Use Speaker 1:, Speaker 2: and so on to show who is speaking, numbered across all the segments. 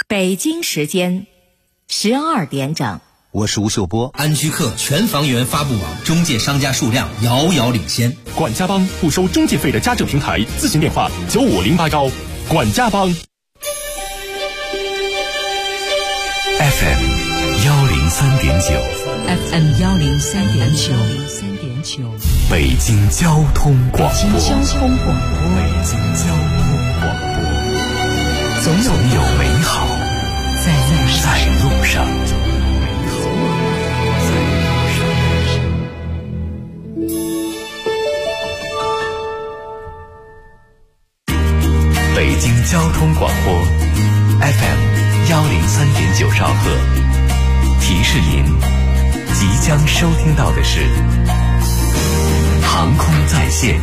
Speaker 1: 北京时间12点整。
Speaker 2: 我是吴秀波。
Speaker 3: 安居客全房源发布网中介商家数量遥遥领先。
Speaker 4: 管家帮不收中介费的家政平台，咨询电话9508管家帮。
Speaker 5: FM 103.9
Speaker 1: FM 103.9
Speaker 5: 北京交通广播。
Speaker 1: 北京交通广播，
Speaker 5: 总有美好在路上。北京交通广播 FM 103.9兆赫，提示您即将收听到的是航空在线。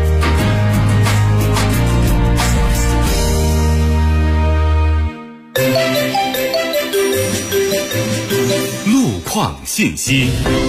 Speaker 5: 路况信息。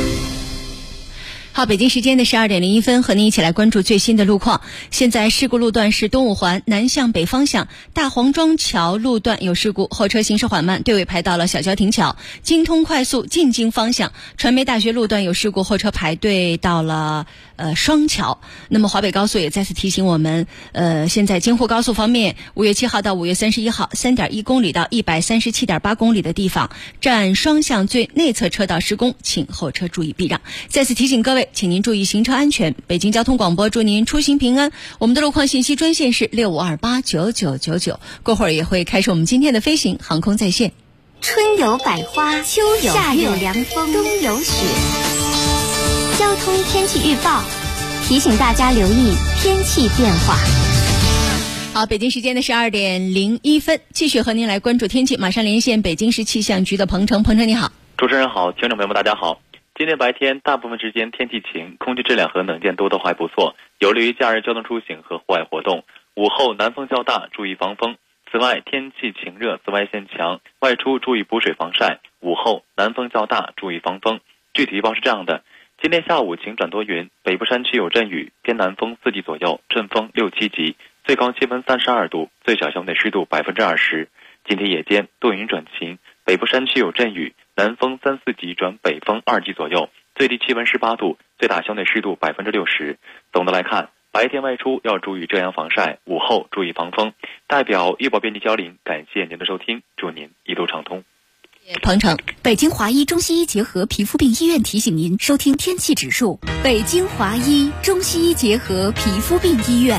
Speaker 6: 好，北京时间的12点01分，和您一起来关注最新的路况。现在事故路段是东五环南向北方向大黄庄桥路段有事故，后车行驶缓慢，队尾排到了小交亭桥。京通快速进京方向传媒大学路段有事故，后车排队到了双桥。那么华北高速也再次提醒我们，现在京沪高速方面，5月7号到5月31号 3.1 公里到137.8公里的地方，占双向最内侧车道施工，请后车注意避让。再次提醒各位，请您注意行车安全。北京交通广播祝您出行平安。我们的路况信息专线是65289999，过会儿也会开始我们今天的飞行航空在线。
Speaker 7: 春有百花，秋有夏有凉风，冬有雪。交通天气预报提醒大家留意天气变化。
Speaker 6: 好，北京时间的12点01分，继续和您来关注天气。马上连线北京市气象局的彭程。彭程你好。
Speaker 8: 主持人好，听众朋友们大家好。今天白天大部分时间天气晴，空气质量和能见度都还不错，有利于假日交通出行和户外活动。午后南风较大，注意防风。此外，天气晴热，紫外线强，外出注意补水防晒。午后南风较大，注意防风。具体预报是这样的：今天下午晴转多云，北部山区有阵雨，偏南风4级左右，阵风6、7级，最高气温32度，最小相对湿度20%。今天夜间多云转晴，北部山区有阵雨，南风3、4级转北风2级左右，最低气温18度，最大相对湿度60%。总的来看，白天外出要注意遮阳防晒，午后注意防风。代表预报编辑焦林，感谢您的收听，祝您一路畅通。
Speaker 6: 彭程。
Speaker 9: 北京华医中西医结合皮肤病医院提醒您收听天气指数。北京华医中西医结合皮肤病医院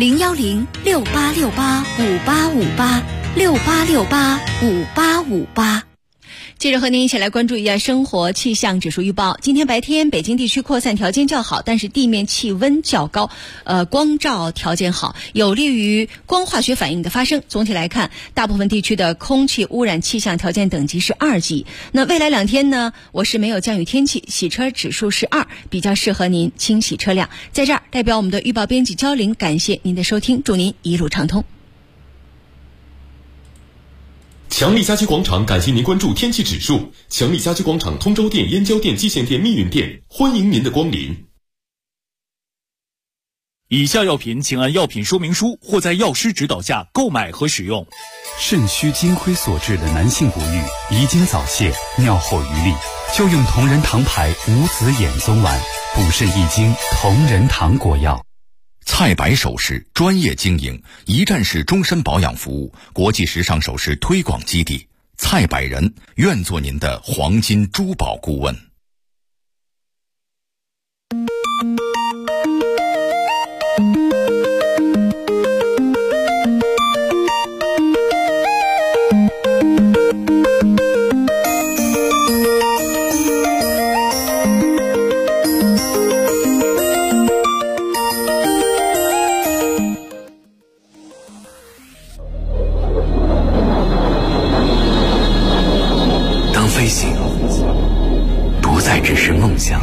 Speaker 9: 01068685858，68685858。
Speaker 6: 接着和您一起来关注一下生活气象指数预报。今天白天北京地区扩散条件较好，但是地面气温较高，光照条件好，有利于光化学反应的发生。总体来看，大部分地区的空气污染气象条件等级是2级。那未来2天呢，我市没有降雨天气，洗车指数是2，比较适合您清洗车辆。在这儿代表我们的预报编辑焦林，感谢您的收听，祝您一路畅通。
Speaker 4: 强力家居广场感谢您关注天气指数。强力家居广场通州店、燕郊店、蓟县店、密云店，欢迎您的光临。
Speaker 10: 以下药品请按药品说明书或在药师指导下购买和使用。
Speaker 5: 肾虚金灰所致的男性不育、遗精早泄、尿后余力，就用同仁堂牌无子衍宗丸，补肾益精，同仁堂果药。
Speaker 11: 蔡白首饰专业经营，一站式终身保养服务，国际时尚首饰推广基地。蔡百人愿做您的黄金珠宝顾问。
Speaker 5: 飞行不再只是梦想，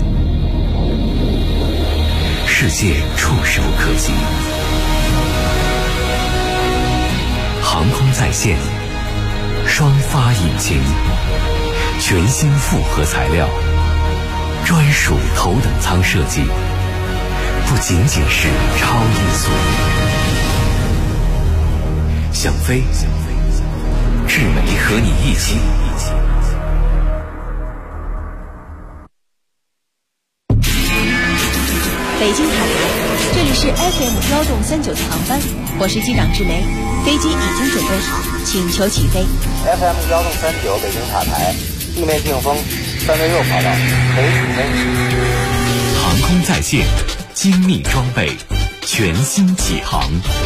Speaker 5: 世界触手可及。航空在线，双发引擎，全新复合材料，专属头等舱设计，不仅仅是超音速。想飞志梅和你一起。
Speaker 6: 北京塔台，这里是 FM1.39次航班，我是机长志梅，飞机已经准备好，请求起飞。
Speaker 2: FM1.39北京塔台，地面净风3位右跑道，可以起飞。
Speaker 5: 航空在线，精密装备，全新起航。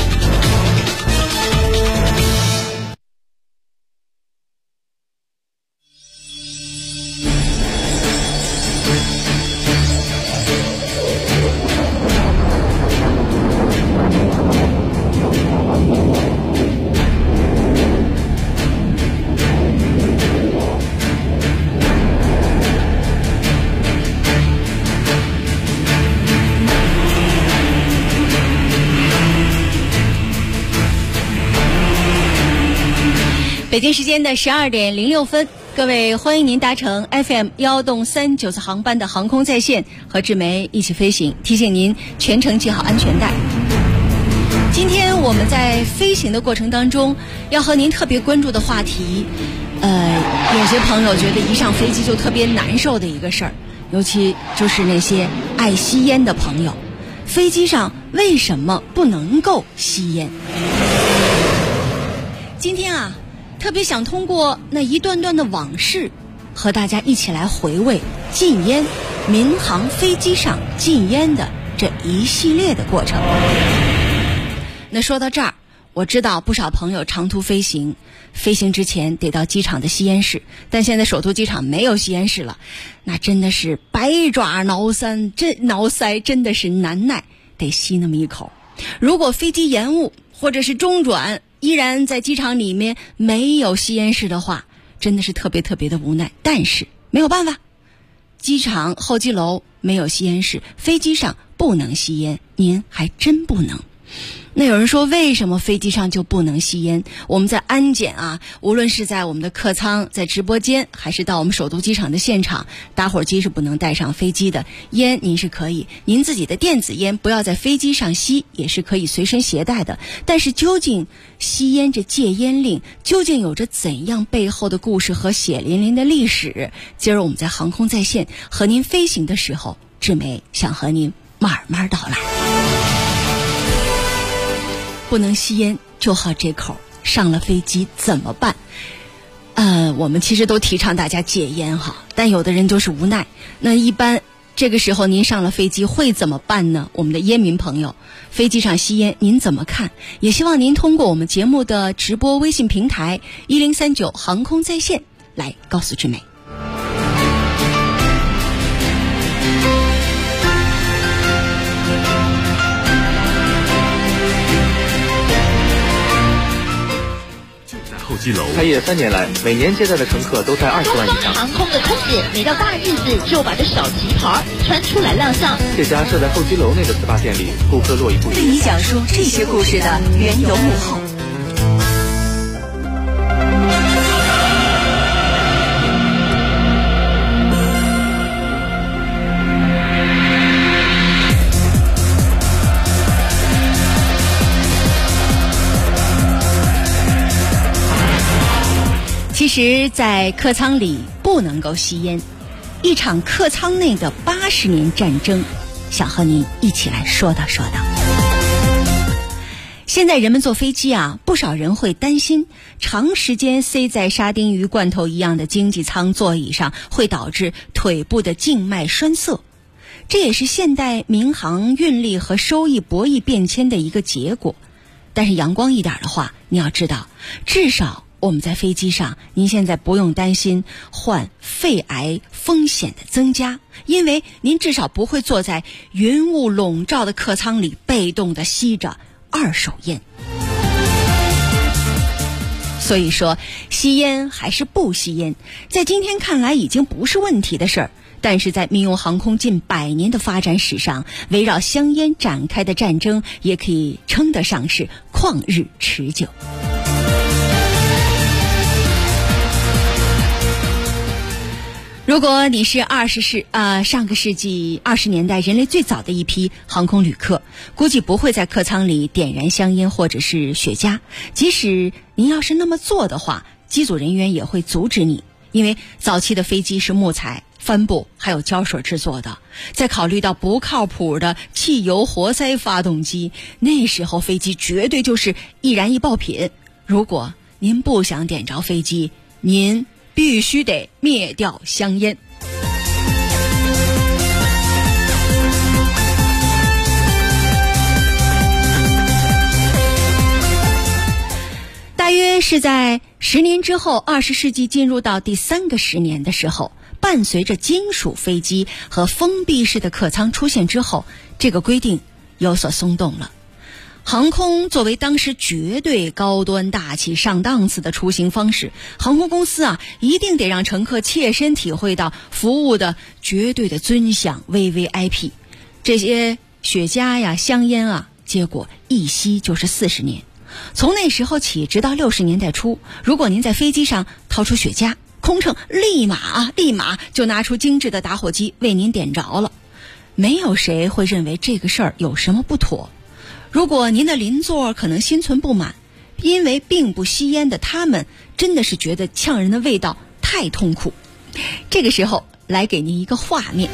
Speaker 6: 北京时间的12点06分，各位欢迎您搭乘 FM1.39次航班的航空在线，和志梅一起飞行。提醒您全程系好安全带。今天我们在飞行的过程当中，要和您特别关注的话题，有些朋友觉得一上飞机就特别难受的一个事儿，尤其就是那些爱吸烟的朋友。飞机上为什么不能够吸烟？今天啊，特别想通过那一段段的往事，和大家一起来回味禁烟、民航飞机上禁烟的这一系列的过程。那说到这儿，我知道不少朋友长途飞行之前得到机场的吸烟室，但现在首都机场没有吸烟室了，那真的是百爪挠腮，真的是难耐，得吸那么一口。如果飞机延误或者是中转，依然在机场里面没有吸烟室的话，真的是特别特别的无奈。但是没有办法，机场候机楼没有吸烟室，飞机上不能吸烟，您还真不能。那有人说，为什么飞机上就不能吸烟？我们在安检啊，无论是在我们的客舱、在直播间，还是到我们首都机场的现场，打火机是不能带上飞机的。烟您是可以，您自己的电子烟不要在飞机上吸，也是可以随身携带的。但是究竟吸烟这戒烟令究竟有着怎样背后的故事和血淋淋的历史？今儿我们在航空在线和您飞行的时候，志梅想和您慢慢道来。不能吸烟就好这口，上了飞机怎么办？我们其实都提倡大家戒烟哈，但有的人就是无奈。那一般这个时候您上了飞机会怎么办呢？我们的烟民朋友，飞机上吸烟您怎么看？也希望您通过我们节目的直播微信平台1039航空在线来告诉志梅。
Speaker 5: 候机楼
Speaker 2: 开业3年来，每年接待的乘客都在20万以上。
Speaker 12: 航空的空姐每到大日子就把这小旗袍穿出来亮相。
Speaker 2: 这家设在候机楼内的 SPA 店里，顾客络绎不绝。
Speaker 1: 为你讲述这些故事的缘由幕后。其实在客舱里不能够吸烟，一场客舱内的80年战争，想和您一起来说道说道。现在人们坐飞机啊，不少人会担心长时间塞在沙丁鱼罐头一样的经济舱座椅上会导致腿部的静脉栓塞，这也是现代民航运力和收益博弈变迁的一个结果。但是阳光一点的话，你要知道，至少我们在飞机上，您现在不用担心患肺癌风险的增加，因为您至少不会坐在云雾笼罩的客舱里被动地吸着二手烟。所以说，吸烟还是不吸烟，在今天看来已经不是问题的事儿。但是在民用航空近100年的发展史上，围绕香烟展开的战争也可以称得上是旷日持久。如果你是上个世纪20年代人类最早的一批航空旅客，估计不会在客舱里点燃香烟或者是雪茄。即使您要是那么做的话， 机组人员也会阻止你，因为早期的飞机是木材、帆布还有胶水制作的，再考虑到不靠谱的汽油活塞发动机，那时候飞机绝对就是易燃易爆品。如果您不想点着飞机，您必须得灭掉香烟。大约是在10年之后，20世纪进入到第3个10年的时候，伴随着金属飞机和封闭式的客舱出现之后，这个规定有所松动了。航空作为当时绝对高端大气上档次的出行方式，航空公司一定得让乘客切身体会到服务的绝对的尊享 VVIP。 这些雪茄呀、香烟结果一吸就是40年。从那时候起直到60年代初，如果您在飞机上掏出雪茄，空乘立马就拿出精致的打火机为您点着了，没有谁会认为这个事儿有什么不妥。如果您的邻座可能心存不满，因为并不吸烟的他们真的是觉得呛人的味道太痛苦。这个时候来给您一个画面，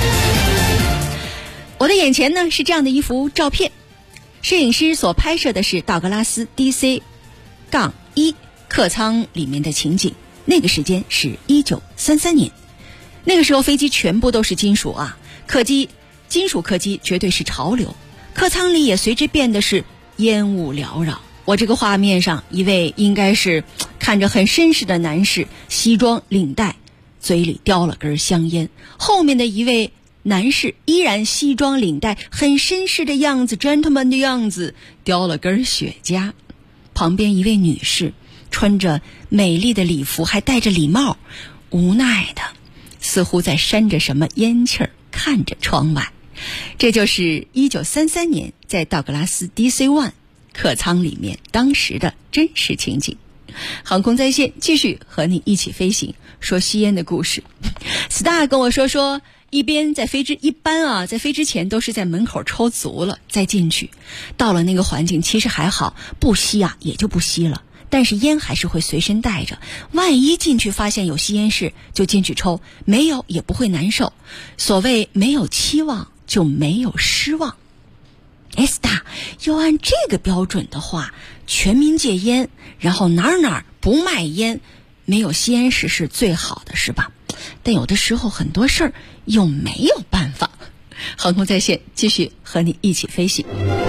Speaker 1: 我的眼前呢是这样的一幅照片，摄影师所拍摄的是道格拉斯 DC-1 客舱里面的情景。那个时间是1933年，那个时候飞机全部都是金属金属客机绝对是潮流，客舱里也随之变得是烟雾缭绕。我这个画面上一位应该是看着很绅士的男士，西装领带，嘴里叼了根香烟，后面的一位男士依然西装领带，很绅士的样子， gentleman 的样子，叼了根雪茄。旁边一位女士穿着美丽的礼服，还戴着礼帽，无奈的似乎在扇着什么烟气儿，看着窗外。这就是1933年在道格拉斯 DC-1 客舱里面当时的真实情景。航空在线继续和你一起飞行，说吸烟的故事。Star 跟我说一边在飞之一般在飞之前都是在门口抽足了再进去，到了那个环境其实还好，不吸也就不吸了，但是烟还是会随身带着，万一进去发现有吸烟室就进去抽，没有也不会难受。所谓没有期望就没有失望。Star 要按这个标准的话，全民戒烟，然后哪儿不卖烟，没有吸烟室是最好的，是吧？但有的时候很多事儿又没有办法。航空在线继续和你一起飞行。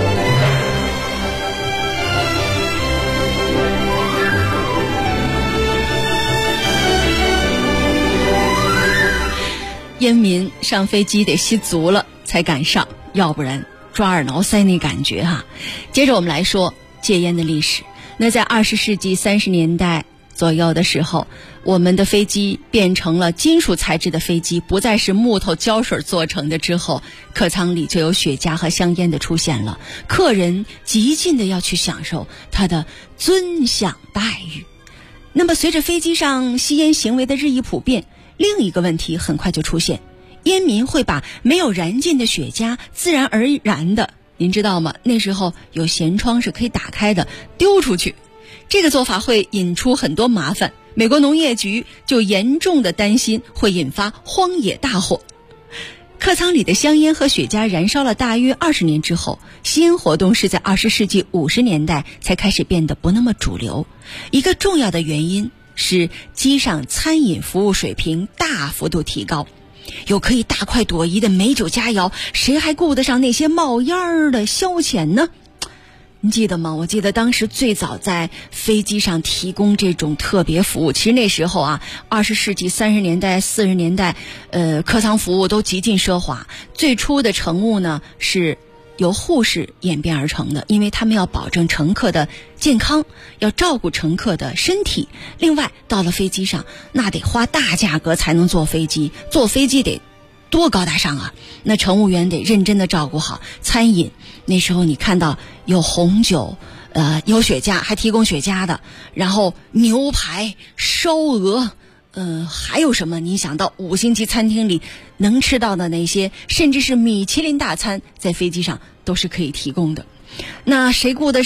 Speaker 1: 烟民上飞机得吸足了才敢上，要不然抓耳挠腮那感觉接着我们来说戒烟的历史。那在20世纪30年代左右的时候，我们的飞机变成了金属材质的飞机，不再是木头胶水做成的之后，客舱里就有雪茄和香烟的出现了，客人极尽的要去享受它的尊享待遇。那么随着飞机上吸烟行为的日益普遍，另一个问题很快就出现，烟民会把没有燃尽的雪茄自然而然的，您知道吗？那时候有舷窗是可以打开的，丢出去。这个做法会引出很多麻烦，美国农业局就严重的担心会引发荒野大火。客舱里的香烟和雪茄燃烧了大约20年之后，吸烟活动是在20世纪50年代才开始变得不那么主流。一个重要的原因是机上餐饮服务水平大幅度提高，有可以大快朵颐的美酒佳肴，谁还顾得上那些冒烟儿的消遣呢？你记得吗？我记得当时最早在飞机上提供这种特别服务，其实那时候20世纪30年代40年代客舱服务都极尽奢华。最初的乘务呢是由护士演变而成的，因为他们要保证乘客的健康，要照顾乘客的身体。另外到了飞机上，那得花大价格才能坐飞机，坐飞机得多高大上那乘务员得认真的照顾好餐饮。那时候你看到有红酒，有雪茄，还提供雪茄的，然后牛排、烧鹅，还有什么？你想到5星级餐厅里能吃到的那些，甚至是米其林大餐，在飞机上都是可以提供的。那谁顾得上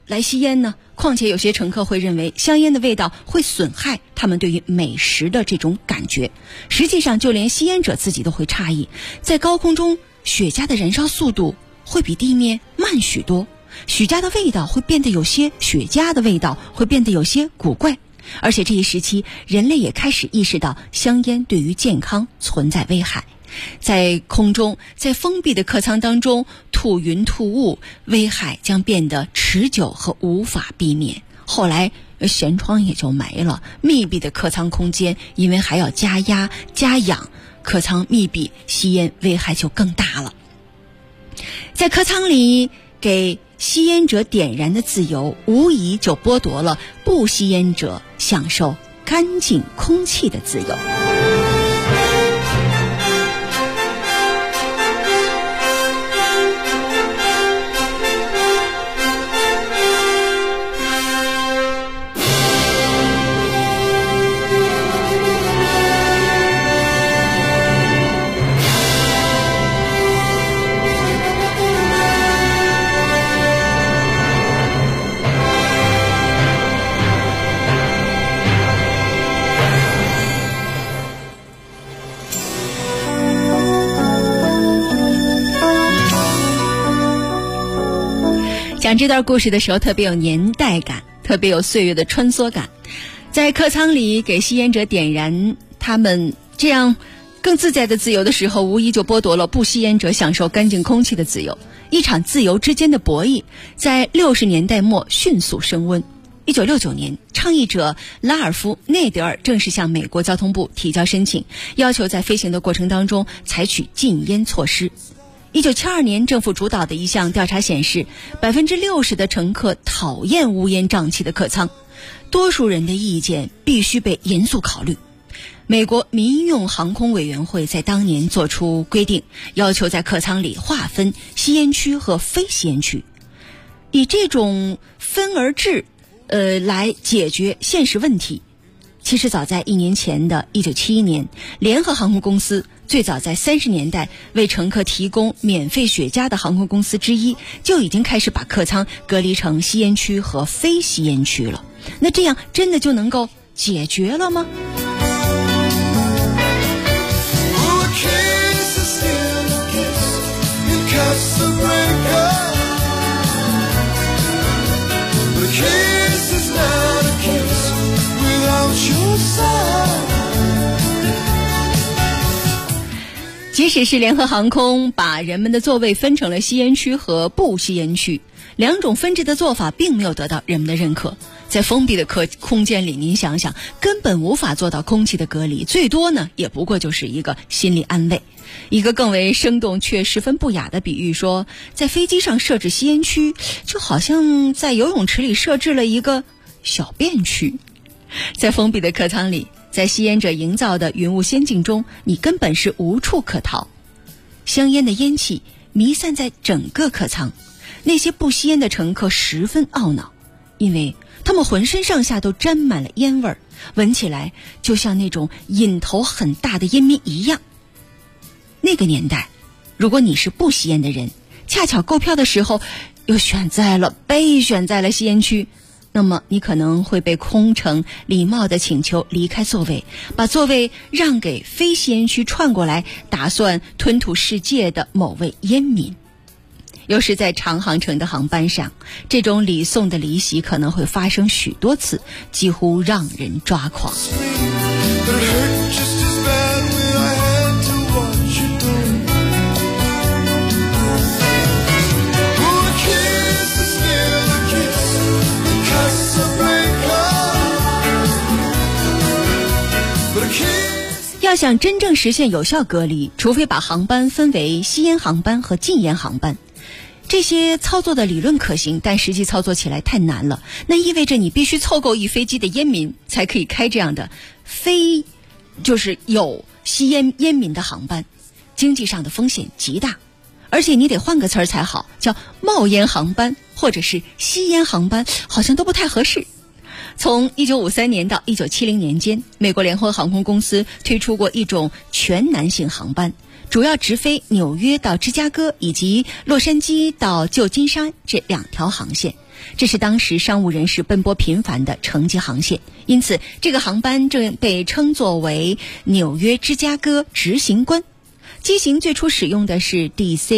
Speaker 1: 来吸烟呢？况且有些乘客会认为香烟的味道会损害他们对于美食的这种感觉。实际上就连吸烟者自己都会诧异，在高空中雪茄的燃烧速度会比地面慢许多，雪茄的味道会变得有些古怪。而且这一时期人类也开始意识到香烟对于健康存在危害。在空中，在封闭的客舱当中吐云吐雾，危害将变得持久和无法避免。后来舷窗也就没了，密闭的客舱空间因为还要加压加氧，客舱密闭，吸烟危害就更大了。在客舱里给吸烟者点燃的自由，无疑就剥夺了不吸烟者享受干净空气的自由。讲这段故事的时候特别有年代感，特别有岁月的穿梭感。在客舱里给吸烟者点燃他们这样更自在的自由的时候，无疑就剥夺了不吸烟者享受干净空气的自由。一场自由之间的博弈在60年代末迅速升温。1969年，倡议者拉尔夫·内德尔正式向美国交通部提交申请，要求在飞行的过程当中采取禁烟措施。1972年，政府主导的一项调查显示，60%的乘客讨厌乌烟瘴气的客舱，多数人的意见必须被严肃考虑。美国民用航空委员会在当年做出规定，要求在客舱里划分吸烟区和非吸烟区，以这种分而治来解决现实问题。其实早在1年前的1971年，联合航空公司最早在30年代为乘客提供免费雪茄的航空公司之一，就已经开始把客舱隔离成吸烟区和非吸烟区了。那这样真的就能够解决了吗？即使是联合航空把人们的座位分成了吸烟区和不吸烟区，两种分置的做法并没有得到人们的认可。在封闭的空间里，您想想，根本无法做到空气的隔离，最多呢也不过就是一个心理安慰。一个更为生动却十分不雅的比喻说，在飞机上设置吸烟区，就好像在游泳池里设置了一个小便区。在封闭的客舱里，在吸烟者营造的云雾仙境中，你根本是无处可逃。香烟的烟气弥散在整个客舱，那些不吸烟的乘客十分懊恼，因为他们浑身上下都沾满了烟味儿，闻起来就像那种瘾头很大的烟民一样。那个年代，如果你是不吸烟的人，恰巧购票的时候又被选在了吸烟区，那么你可能会被空乘礼貌地请求离开座位，把座位让给非吸烟区窜过来打算吞吐世界的某位烟民。又是在长航程的航班上，这种礼送的离席可能会发生许多次，几乎让人抓狂。要想真正实现有效隔离，除非把航班分为吸烟航班和禁烟航班。这些操作的理论可行，但实际操作起来太难了。那意味着你必须凑够一飞机的烟民，才可以开这样的就是有吸烟民的航班，经济上的风险极大。而且你得换个词儿才好，叫冒烟航班或者是吸烟航班，好像都不太合适。从1953年到1970年间，美国联合航空公司推出过一种全男性航班， 主要直飞纽约到芝加哥以及洛杉矶到旧金山这2条航线。这是当时商务人士奔波频繁的城际航线，因此这个航班正被称作为纽约芝加哥执行官。机型最初使用的是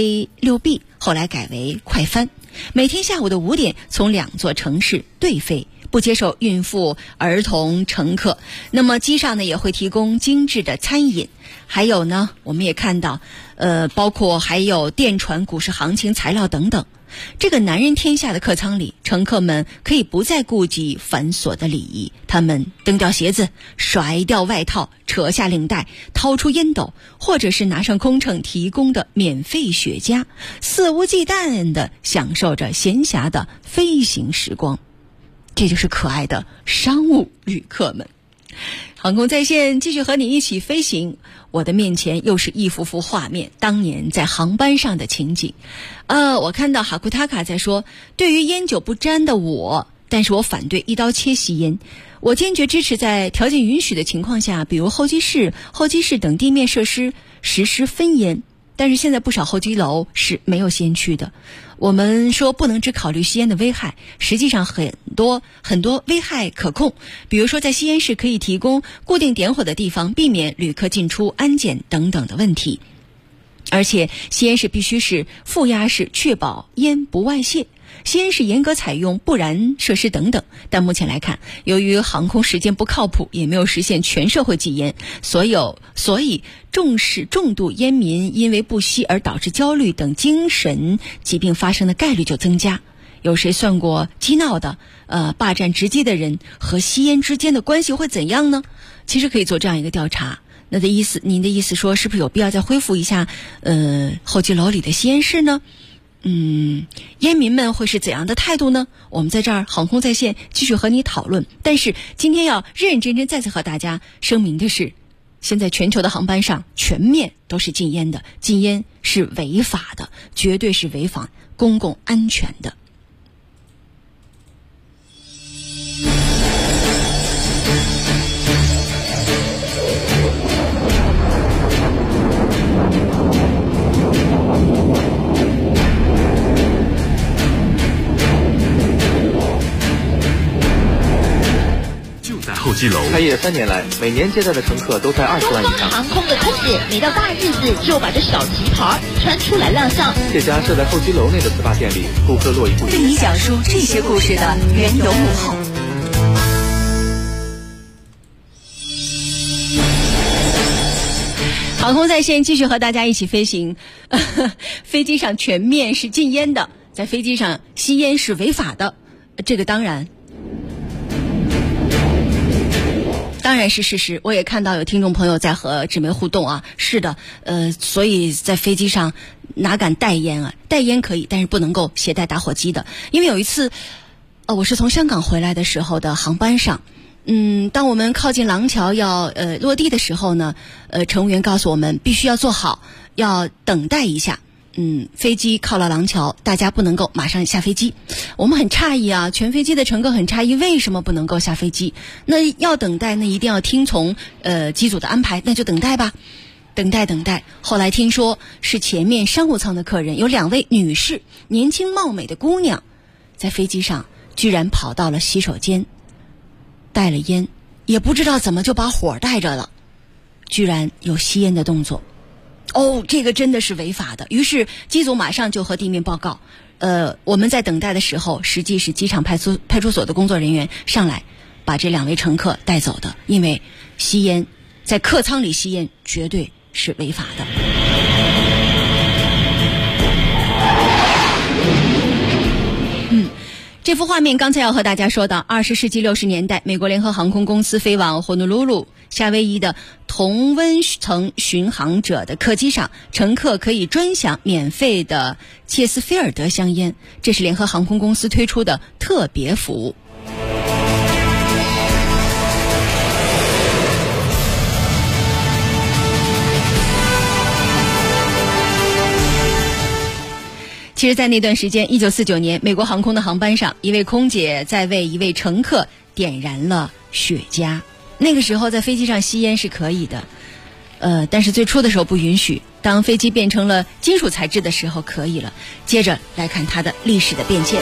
Speaker 1: DC-6B， 后来改为快帆，每天下午的5点从2座城市对飞，不接受孕妇、儿童乘客。那么机上呢也会提供精致的餐饮，还有呢我们也看到包括还有电传、股市行情材料等等。这个男人天下的客舱里，乘客们可以不再顾及繁琐的礼仪，他们蹬掉鞋子，甩掉外套，扯下领带，掏出烟斗，或者是拿上空乘提供的免费雪茄，肆无忌惮地享受着闲暇的飞行时光。这就是可爱的商务旅客们。航空在线继续和你一起飞行，我的面前又是一幅幅画面，当年在航班上的情景。我看到哈库塔卡在说，对于烟酒不沾的但是我反对一刀切吸烟。我坚决支持在条件允许的情况下，比如候机室等地面设施实施分烟。但是现在不少候机楼是没有吸烟区的。我们说不能只考虑吸烟的危害，实际上很多危害可控。比如说在吸烟室可以提供固定点火的地方，避免旅客进出安检等等的问题。而且吸烟室必须是负压式，确保烟不外泄。吸烟室严格采用不燃设施等等，但目前来看，由于航空时间不靠谱，也没有实现全社会禁烟，所以重度烟民因为不吸而导致焦虑等精神疾病发生的概率就增加。有谁算过激闹的霸占直机的人和吸烟之间的关系会怎样呢？其实可以做这样一个调查。您的意思说，是不是有必要再恢复一下候机楼里的吸烟室呢？烟民们会是怎样的态度呢？我们在这儿航空在线继续和你讨论。但是今天要认认真真再次和大家声明的是，现在全球的航班上全面都是禁烟的，禁烟是违法的，绝对是违反公共安全的。
Speaker 11: 候机楼
Speaker 2: 开业3年来，每年接待的乘客都在20万以上。
Speaker 12: 航空的空姐每到大日子就把这小旗牌穿出来亮相。
Speaker 2: 这家设在候机楼内的SPA店里，顾客络绎不绝。
Speaker 1: 为你讲述这些故事的缘由幕后。航空在线继续和大家一起飞行。飞机上全面是禁烟的，在飞机上吸烟是违法的，这个当然是事实。我也看到有听众朋友在和纸媒互动啊，是的，所以在飞机上哪敢带烟啊？带烟可以，但是不能够携带打火机的。因为有一次，我是从香港回来的时候的航班上，当我们靠近廊桥要落地的时候呢，乘务员告诉我们必须要坐好，要等待一下。飞机靠了廊桥，大家不能够马上下飞机。我们很诧异啊，全飞机的乘客很诧异，为什么不能够下飞机？那要等待，那一定要听从机组的安排，那就等待吧。等待。后来听说是前面商务舱的客人有2位女士，年轻貌美的姑娘，在飞机上居然跑到了洗手间，带了烟，也不知道怎么就把火带着了，居然有吸烟的动作。这个真的是违法的。于是机组马上就和地面报告。我们在等待的时候，实际是机场派出所的工作人员上来把这2位乘客带走的，因为吸烟在客舱里吸烟绝对是违法的。这幅画面刚才要和大家说到，20世纪60年代，美国联合航空公司飞往honolulu鲁鲁夏威夷的同温层巡航者的客机上，乘客可以专享免费的切斯菲尔德香烟，这是联合航空公司推出的特别服务。其实在那段时间，1949年，美国航空的航班上，一位空姐在为一位乘客点燃了雪茄。那个时候在飞机上吸烟是可以的，但是最初的时候不允许。 当飞机变成了金属材质的时候可以了。接着来看它的历史的变迁。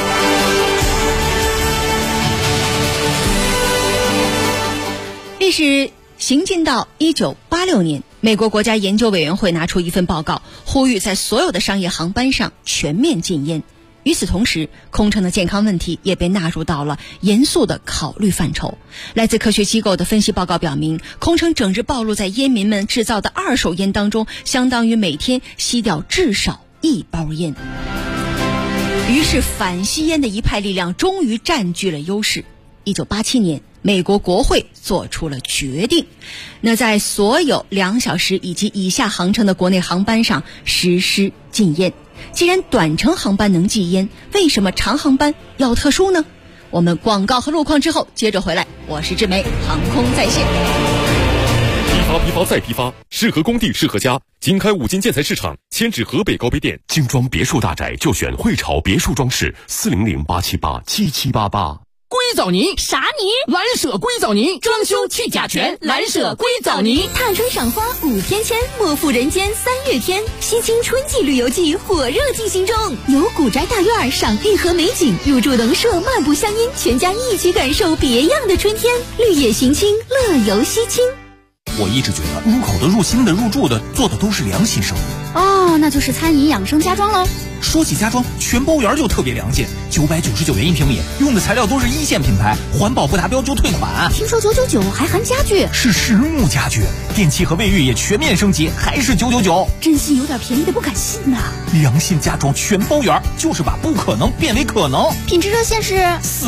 Speaker 1: 历史行进到1986年，美国国家研究委员会拿出一份报告，呼吁在所有的商业航班上全面禁烟。与此同时，空乘的健康问题也被纳入到了严肃的考虑范畴。来自科学机构的分析报告表明，空乘整日暴露在烟民们制造的二手烟当中，相当于每天吸掉至少1包烟。于是反吸烟的一派力量终于占据了优势。1987年，美国国会做出了决定，那在所有2小时以及以下航程的国内航班上实施禁烟。既然短程航班能禁烟，为什么长航班要特殊呢？我们广告和路况之后接着回来。我是志梅，航空在线。
Speaker 4: 批发再批发，适合工地适合家。经开5金建材市场，迁至河北高碑店。精装别墅大宅就选汇潮别墅装饰，400-878-7788。
Speaker 13: 硅藻泥
Speaker 14: 啥泥？
Speaker 13: 蓝舍硅藻泥，装修去甲醛，蓝舍硅藻泥。
Speaker 14: 踏春赏花5天签，莫负人间3月天。西青春季旅游季火热进行中，游古宅大院，赏玉河美景，入住农舍，漫步乡音，全家一起感受别样的春天。绿野行青，乐游西青。
Speaker 10: 我一直觉得入口的、入心的、入住的做的都是良心生意。
Speaker 9: 哦，那就是餐饮养生家装喽。
Speaker 10: 说起家装，全包园就特别良心，999元1平米，用的材料都是1线品牌，环保不达标就退款。
Speaker 9: 听说999还含家具，
Speaker 10: 是实木家具，电器和卫浴也全面升级，还是999。
Speaker 9: 真心有点便宜的不敢信呐。
Speaker 10: 良心家装全包园，就是把不可能变为可能。
Speaker 9: 品质热线是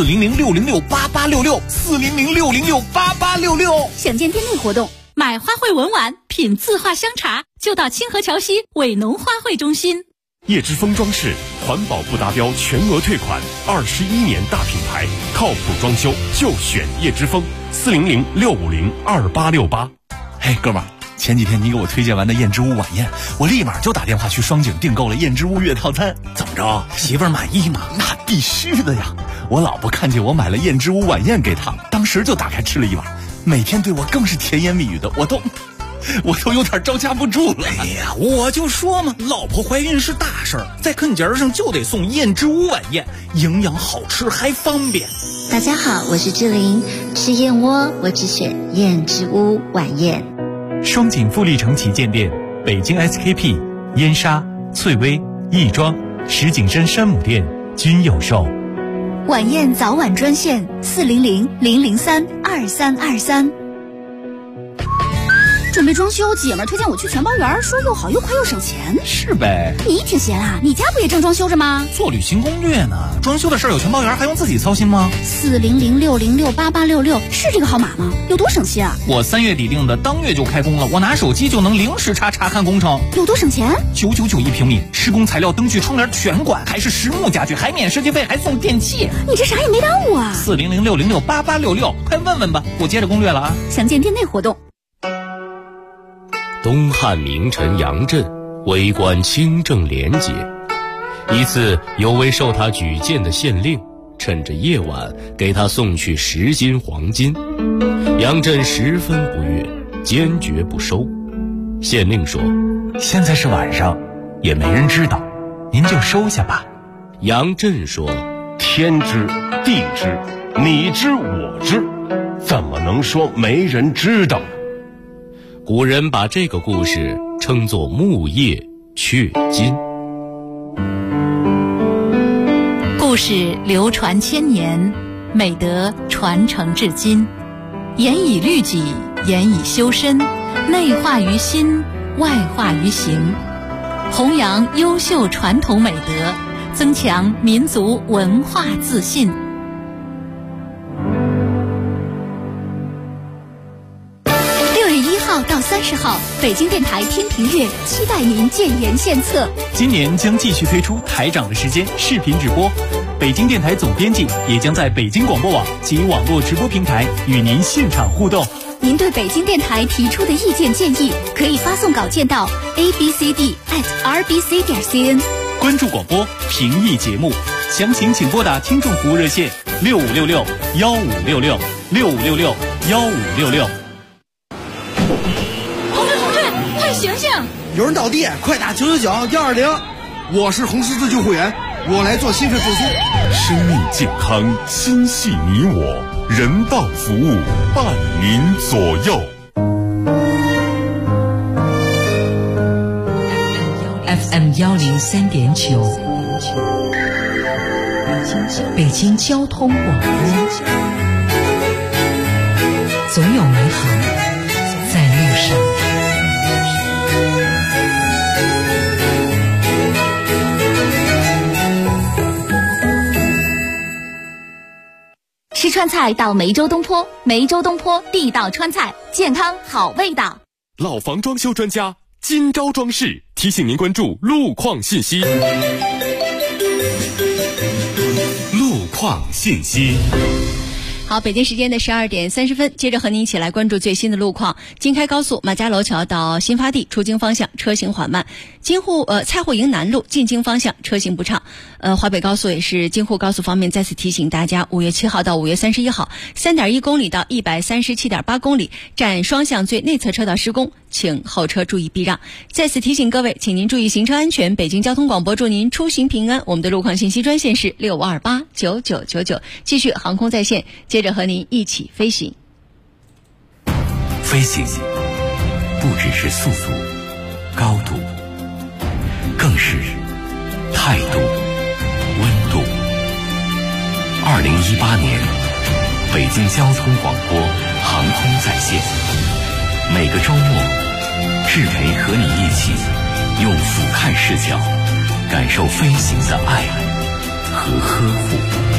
Speaker 10: 400-606-8866，400-606-8866。
Speaker 9: 想见店内活动，
Speaker 15: 买花卉文玩，品字画香茶，就到清河桥西伟农花卉中心。
Speaker 4: 叶之峰装饰，环保不达标全额退款，21年大品牌，靠谱装修就选叶之峰，400-650-2868。
Speaker 10: 嘿，哥们儿，前几天你给我推荐完的燕之屋晚宴，我立马就打电话去双井订购了燕之屋月套餐。怎么着，媳妇儿满意吗？那必须的呀！我老婆看见我买了燕之屋晚宴给她，当时就打开吃了一碗，每天对我更是甜言蜜语的，我都有点招架不住了。
Speaker 13: 哎呀，我就说嘛，老婆怀孕是大事儿，在坑节上就得送燕之屋晚宴，营养好吃还方便。
Speaker 16: 大家好，我是志玲，吃燕窝我只选燕之屋晚宴。
Speaker 17: 双井富力城旗舰店、北京 SKP、燕莎、翠微、亦庄、石景山山姆店均有售。
Speaker 9: 晚宴早晚专线400-003-2323。准备装修，姐们儿推荐我去全包园，说又好又快又省钱。
Speaker 10: 是呗，
Speaker 9: 你挺闲啊，你家不也正装修着吗？
Speaker 10: 做旅行攻略呢，装修的事儿有全包园还用自己操心吗
Speaker 9: ？400-606-8866是这个号码吗？有多省心啊？
Speaker 10: 我3月底订的，当月就开工了，我拿手机就能零时查看工程。
Speaker 9: 有多省钱
Speaker 10: ？9991平米，施工材料、灯具、窗帘全管，还是实木家具，还免设计费，还送电器。
Speaker 9: 你这啥也没耽误啊
Speaker 10: ！400-606-8866，快问问吧，我接着攻略了啊！
Speaker 9: 详见店内活动。
Speaker 5: 东汉名臣杨震为官清正廉洁，一次有位受他举荐的县令趁着夜晚给他送去10斤黄金，杨震十分不悦，坚决不收。县令说：“
Speaker 17: 现在是晚上，也没人知道，您就收下吧。”
Speaker 5: 杨震说：“
Speaker 18: 天知地知，你知我知，怎么能说没人知道？”
Speaker 5: 古人把这个故事称作木叶雀金。
Speaker 15: 故事流传千年，美德传承至今，严以律己，严以修身，内化于心，外化于行，弘扬优秀传统美德，增强民族文化自信。
Speaker 9: 到30号，北京电台天平月期待您建言献策。
Speaker 17: 今年将继续推出台长的时间视频直播，北京电台总编辑也将在北京广播网及网络直播平台与您现场互动。
Speaker 9: 您对北京电台提出的意见建议，可以发送稿件到 abcd@rbc.cn。
Speaker 17: 关注广播，评议节目，详情请拨打听众服务热线6566-1566，6566-1566。
Speaker 15: 同志，快醒醒！
Speaker 19: 有人倒地，快打999-120。
Speaker 20: 我是红十字救护员，我来做心肺复苏。
Speaker 4: 生命健康，心系你我，人道服务，伴您左右。
Speaker 21: FM 103.9，北京交通广播，总有美好在路上。
Speaker 9: 吃川菜到梅州东坡，梅州东坡地道川菜，健康好味道。
Speaker 4: 老房装修专家金招装饰提醒您关注路况信息。路况信息。
Speaker 1: 好，北京时间的12点30分，接着和您一起来关注最新的路况。京开高速马家楼桥到新发地出京方向车行缓慢，蔡户营南路进京方向车行不畅。华北高速也是京沪高速方面再次提醒大家，5月7号到5月31号，3.1公里到137.8公里占双向最内侧车道施工，请后车注意避让。再次提醒各位，请您注意行车安全。北京交通广播祝您出行平安。我们的路况信息专线是65289999。继续航空在线，接着和您一起飞行。
Speaker 5: 飞行不只是速度、高度，更是态度、温度。2018年，北京交通广播航空在线，每个周末，志培和你一起用俯瞰视角，感受飞行的爱和呵护。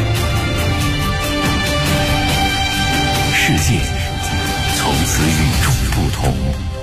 Speaker 5: 世界从此与众不同。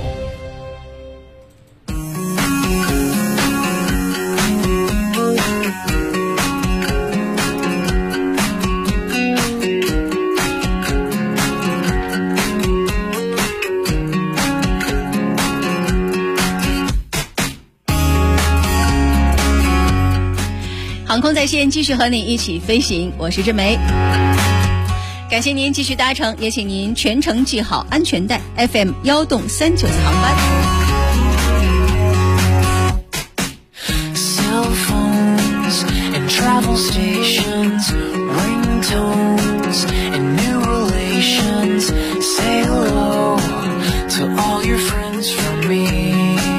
Speaker 1: 航空在线继续和你一起飞行，我是志梅。感谢您继续搭乘，也请您全程系好安全带。FM 103.9次航班。Cell phones and travel stations, ringtones and new relations. Say hello to all your friends from me.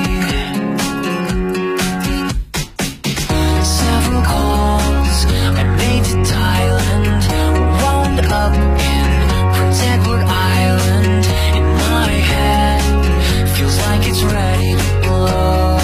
Speaker 1: Several calls I made to Thailand, wound up in Prince Edward Island. In my head, feels like it's ready to blow.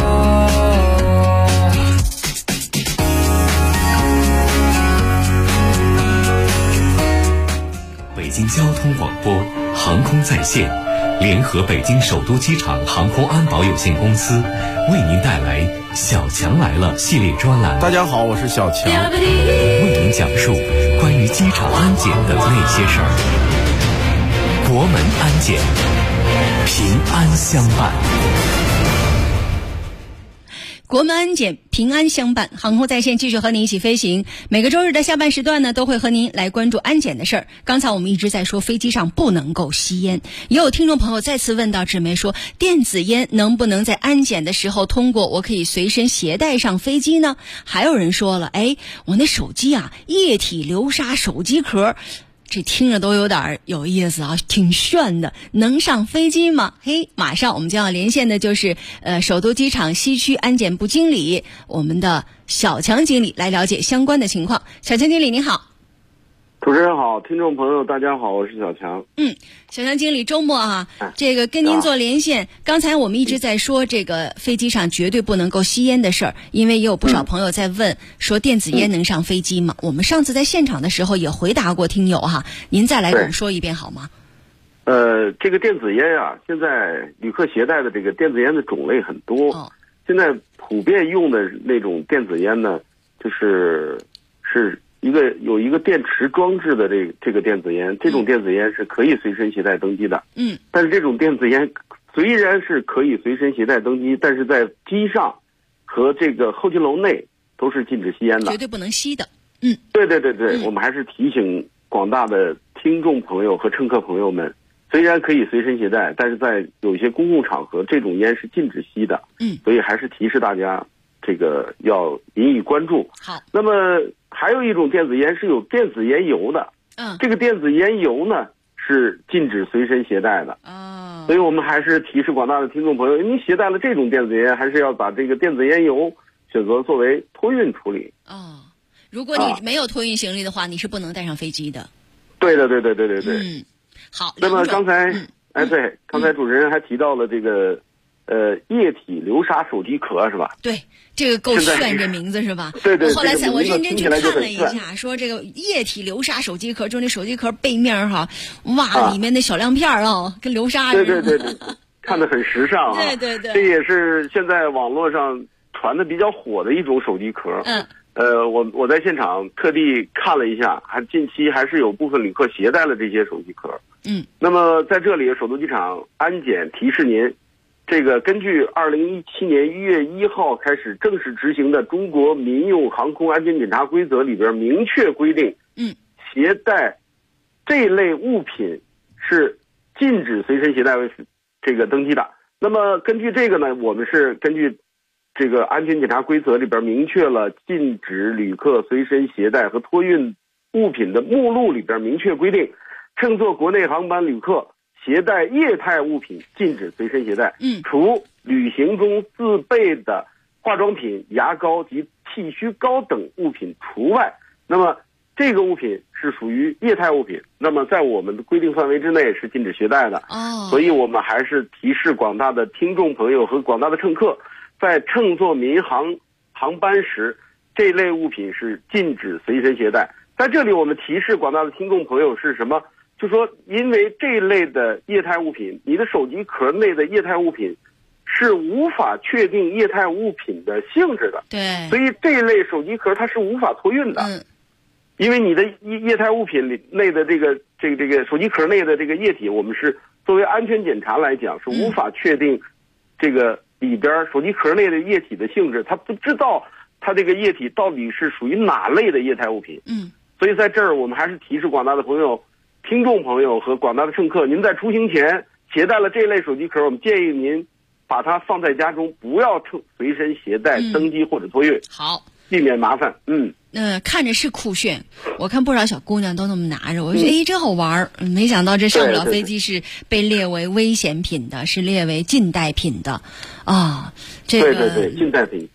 Speaker 5: 北京交通广播航空在线联合北京首都机场航空安保有限公司为您带来小强来了系列专栏。
Speaker 20: 大家好，我是小强，
Speaker 5: 为您讲述关于机场安检的那些事儿。国门安检，平安相伴。
Speaker 1: 国门安检，平安相伴。航空在线继续和您一起飞行。每个周日的下半时段呢，都会和您来关注安检的事儿。刚才我们一直在说飞机上不能够吸烟，也有听众朋友再次问到志梅说，电子烟能不能在安检的时候通过，我可以随身携带上飞机呢？还有人说了，我那手机啊，液体流沙手机壳。这听着都有点有意思啊，挺炫的，能上飞机吗？马上我们将要连线的就是首都机场西区安检部经理，我们的小强经理来了解相关的情况。小强经理您好。
Speaker 22: 主持人好，听众朋友大家好，我是小强。
Speaker 1: 小强经理，周末啊，这个跟您做连线。刚才我们一直在说这个飞机上绝对不能够吸烟的事儿，因为也有不少朋友在问说电子烟能上飞机吗？我们上次在现场的时候也回答过听友哈，您再来给我们说一遍好吗？
Speaker 22: 这个电子烟啊，现在旅客携带的这个电子烟的种类很多。现在普遍用的那种电子烟呢，是有一个电池装置的这个电子烟，这种电子烟是可以随身携带登机的。但是这种电子烟虽然是可以随身携带登机，但是在机上和这个候机楼内都是禁止吸烟的，
Speaker 1: 绝对不能吸的。
Speaker 22: 对，我们还是提醒广大的听众朋友和乘客朋友们， 虽然可以随身携带，但是在有一些公共场合，这种烟是禁止吸的。所以还是提示大家，这个要引以关注。
Speaker 1: 好，
Speaker 22: 那么还有一种电子烟是有电子烟油的。这个电子烟油呢是禁止随身携带的。所以我们还是提示广大的听众朋友，您携带了这种电子烟，还是要把这个电子烟油选择作为托运处理。
Speaker 1: 如果你没有托运行李的话，你是不能带上飞机的。
Speaker 22: 对的。
Speaker 1: 好。
Speaker 22: 那么刚才，刚才主持人还提到了这个，液体流沙手机壳是吧？
Speaker 1: 对，这个够炫，这名字是吧？
Speaker 22: 对。
Speaker 1: 后来我认真去看了一下，说这个液体流沙手机壳，就那手机壳背面哈，哇，里面那小亮片跟流沙似的。
Speaker 22: 对，看得很时尚啊。
Speaker 1: 对。
Speaker 22: 这也是现在网络上传的比较火的一种手机壳。我在现场特地看了一下，近期还是有部分旅客携带了这些手机壳。那么在这里，首都机场安检提示您，这个根据2017年1月1号开始正式执行的《中国民用航空安全检查规则》里边明确规定，携带这类物品是禁止随身携带为这个登机的。那么根据这个呢，我们是根据这个安全检查规则里边明确了禁止旅客随身携带和托运物品的目录里边明确规定，乘坐国内航班旅客携带液态物品禁止随身携带，除旅行中自备的化妆品、牙膏及剃须膏等物品除外。那么这个物品是属于液态物品，那么在我们的规定范围之内是禁止携带的。所以我们还是提示广大的听众朋友和广大的乘客，在乘坐民航航班时，这类物品是禁止随身携带。在这里我们提示广大的听众朋友是什么？就说因为这类的液态物品，你的手机壳内的液态物品是无法确定液态物品的性质的。
Speaker 1: 对，
Speaker 22: 所以这类手机壳它是无法托运的。因为你的液态物品内的这个手机壳内的这个液体，我们是作为安全检查来讲是无法确定这个里边手机壳内的液体的性质，它不知道它这个液体到底是属于哪类的液态物品。所以在这儿我们还是提示广大的朋友、听众朋友和广大的乘客，您在出行前携带了这类手机壳，我们建议您把它放在家中，不要随身携带登机或者托运。
Speaker 1: 好，
Speaker 22: 避免麻烦。
Speaker 1: 看着是酷炫，我看不少小姑娘都那么拿着，我就觉得真好玩没想到这上不了飞机是被列为危险品的，是列为禁带品的啊。这个
Speaker 22: 对，禁带品。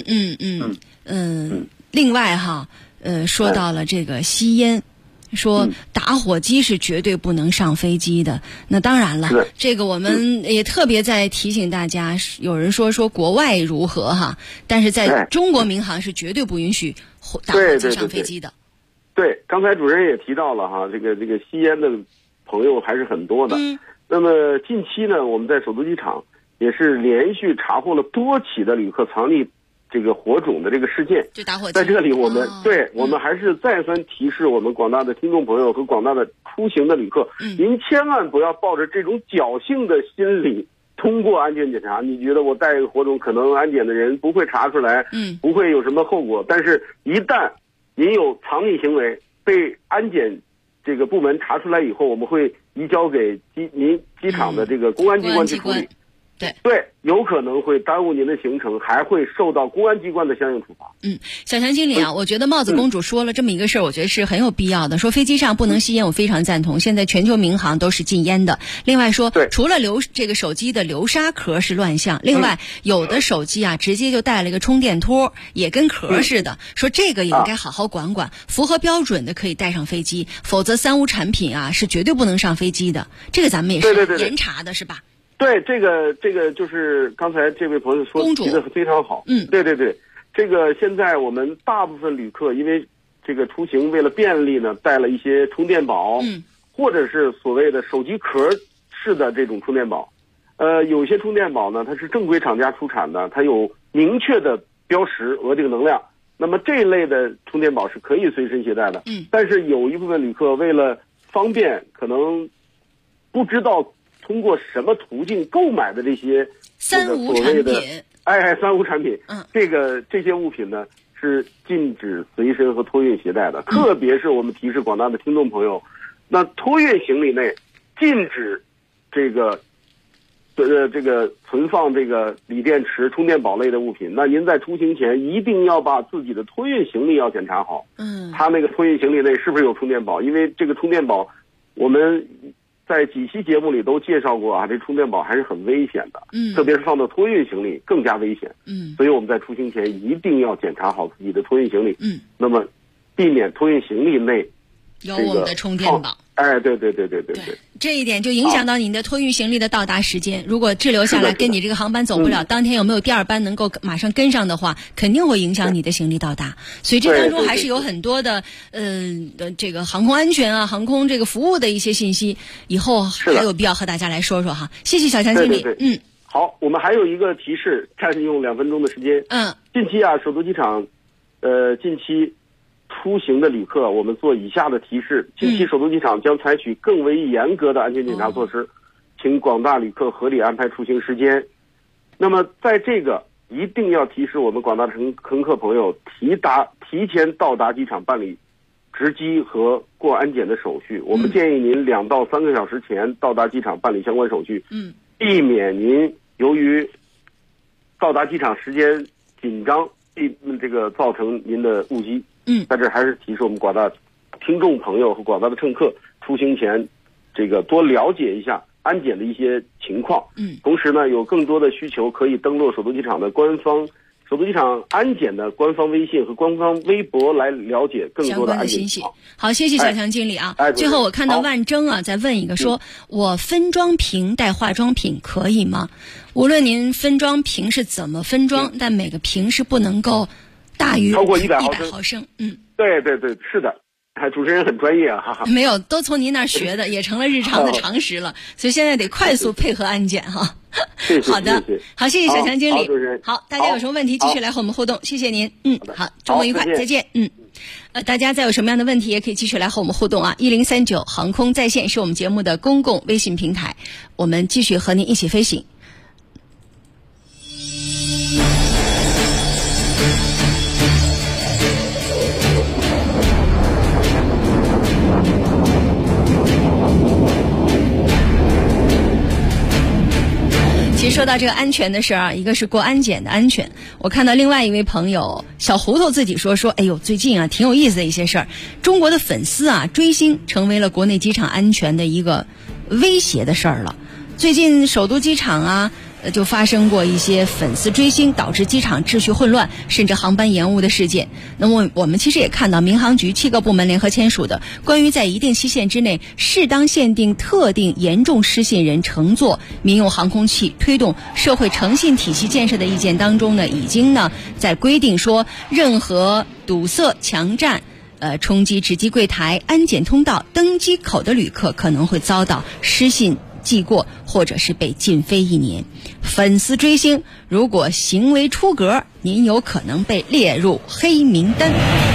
Speaker 1: 另外哈，说到了这个吸烟，说打火机是绝对不能上飞机的。那当然了，这个我们也特别在提醒大家，有人说国外如何哈，但是在中国民航是绝对不允许打火机上飞机的。
Speaker 22: 对，刚才主任也提到了哈，这个吸烟的朋友还是很多的。那么近期呢，我们在首都机场也是连续查获了多起的旅客藏匿这个火种的这个事件。
Speaker 1: 就打火机。
Speaker 22: 在这里我们我们还是再三提示我们广大的听众朋友和广大的出行的旅客，您千万不要抱着这种侥幸的心理通过安全检查。你觉得我带一个火种，可能安检的人不会查出来，不会有什么后果。但是一旦您有藏匿行为被安检这个部门查出来以后，我们会移交给您机场的这个公安机关去处理。对，有可能会耽误您的行程，还会受到公安机关的相应处罚。
Speaker 1: 小强经理啊，我觉得帽子公主说了这么一个事儿，我觉得是很有必要的。说飞机上不能吸烟，我非常赞同。现在全球民航都是禁烟的。另外说，除了这个手机的流沙壳是乱象，另外有的手机啊直接就带了一个充电托，也跟壳似的。说这个也应该好好管管，符合标准的可以带上飞机，否则三无产品啊是绝对不能上飞机的。这个咱们也是严查的，是吧？
Speaker 22: 对，这个就是刚才这位朋友提的非常好。对，这个现在我们大部分旅客因为这个出行为了便利呢，带了一些充电宝，或者是所谓的手机壳式的这种充电宝。有些充电宝呢，它是正规厂家出产的，它有明确的标识额定能量。那么这一类的充电宝是可以随身携带的。但是有一部分旅客为了方便，可能不知道通过什么途径购买的这些
Speaker 1: 三无产品，
Speaker 22: 三无产品，这些物品呢是禁止随身和托运携带的。特别是我们提示广大的听众朋友，那托运行李内禁止这个存放这个锂电池、充电宝类的物品。那您在出行前一定要把自己的托运行李要检查好，他那个托运行李内是不是有充电宝？因为这个充电宝，我们在几期节目里都介绍过啊，这充电宝还是很危险的，特别是放到托运行李更加危险，所以我们在出行前一定要检查好自己的托运行李，那么避免托运行李内
Speaker 1: 有我们的充电宝。
Speaker 22: 哎，对，
Speaker 1: 这一点就影响到你的托运行李的到达时间。如果滞留下来，跟你这个航班走不了，当天有没有第二班能够马上跟上的话，肯定会影响你的行李到达。所以这当中还是有很多的这个航空安全啊、航空这个服务的一些信息，以后还有必要和大家来说说哈。谢谢小强经理。
Speaker 22: 对，好，我们还有一个提示，占用2分钟的时间。近期啊，首都机场近期出行的旅客，我们做以下的提示：近期首都机场将采取更为严格的安全检查措施，请广大旅客合理安排出行时间。那么，在这个一定要提示我们广大乘客朋友提前到达机场办理值机和过安检的手续。我们建议您2到3个小时前到达机场办理相关手续，避免您由于到达机场时间紧张，这个造成您的误机。在这还是提示我们广大听众朋友和广大的乘客，出行前这个多了解一下安检的一些情况。同时呢，有更多的需求可以登录首都机场的首都机场安检的官方微信和官方微博来了解更多的安检信息。
Speaker 1: 好，谢谢小强经理啊。最后我看到万征啊在问一个说，我分装瓶带化妆品可以吗？无论您分装瓶是怎么分装，但每个瓶是不能够大于
Speaker 22: 超过
Speaker 1: 100毫升。
Speaker 22: 对，是的，主持人很专业啊。
Speaker 1: 没有，都从您那儿学的，也成了日常的常识了。所以现在得快速配合安检哈。好的，好，谢谢小强经理。好，大家有什么问题继续来和我们互动，谢谢您。好，周末愉快，再见。大家再有什么样的问题也可以继续来和我们互动啊。1039航空在线是我们节目的公共微信平台，我们继续和您一起飞行。其实说到这个安全的事儿啊，一个是过安检的安全。我看到另外一位朋友小胡头自己说，哎呦，最近啊挺有意思的一些事儿。中国的粉丝啊追星成为了国内机场安全的一个威胁的事儿了。最近首都机场啊就发生过一些粉丝追星导致机场秩序混乱甚至航班延误的事件。那么我们其实也看到民航局7个部门联合签署的关于在一定期限之内适当限定特定严重失信人乘坐民用航空器推动社会诚信体系建设的意见当中呢，已经呢在规定说，任何堵塞强占冲击值机柜台安检通道登机口的旅客可能会遭到失信记过或者是被禁飞1年。粉丝追星如果行为出格，您有可能被列入黑名单。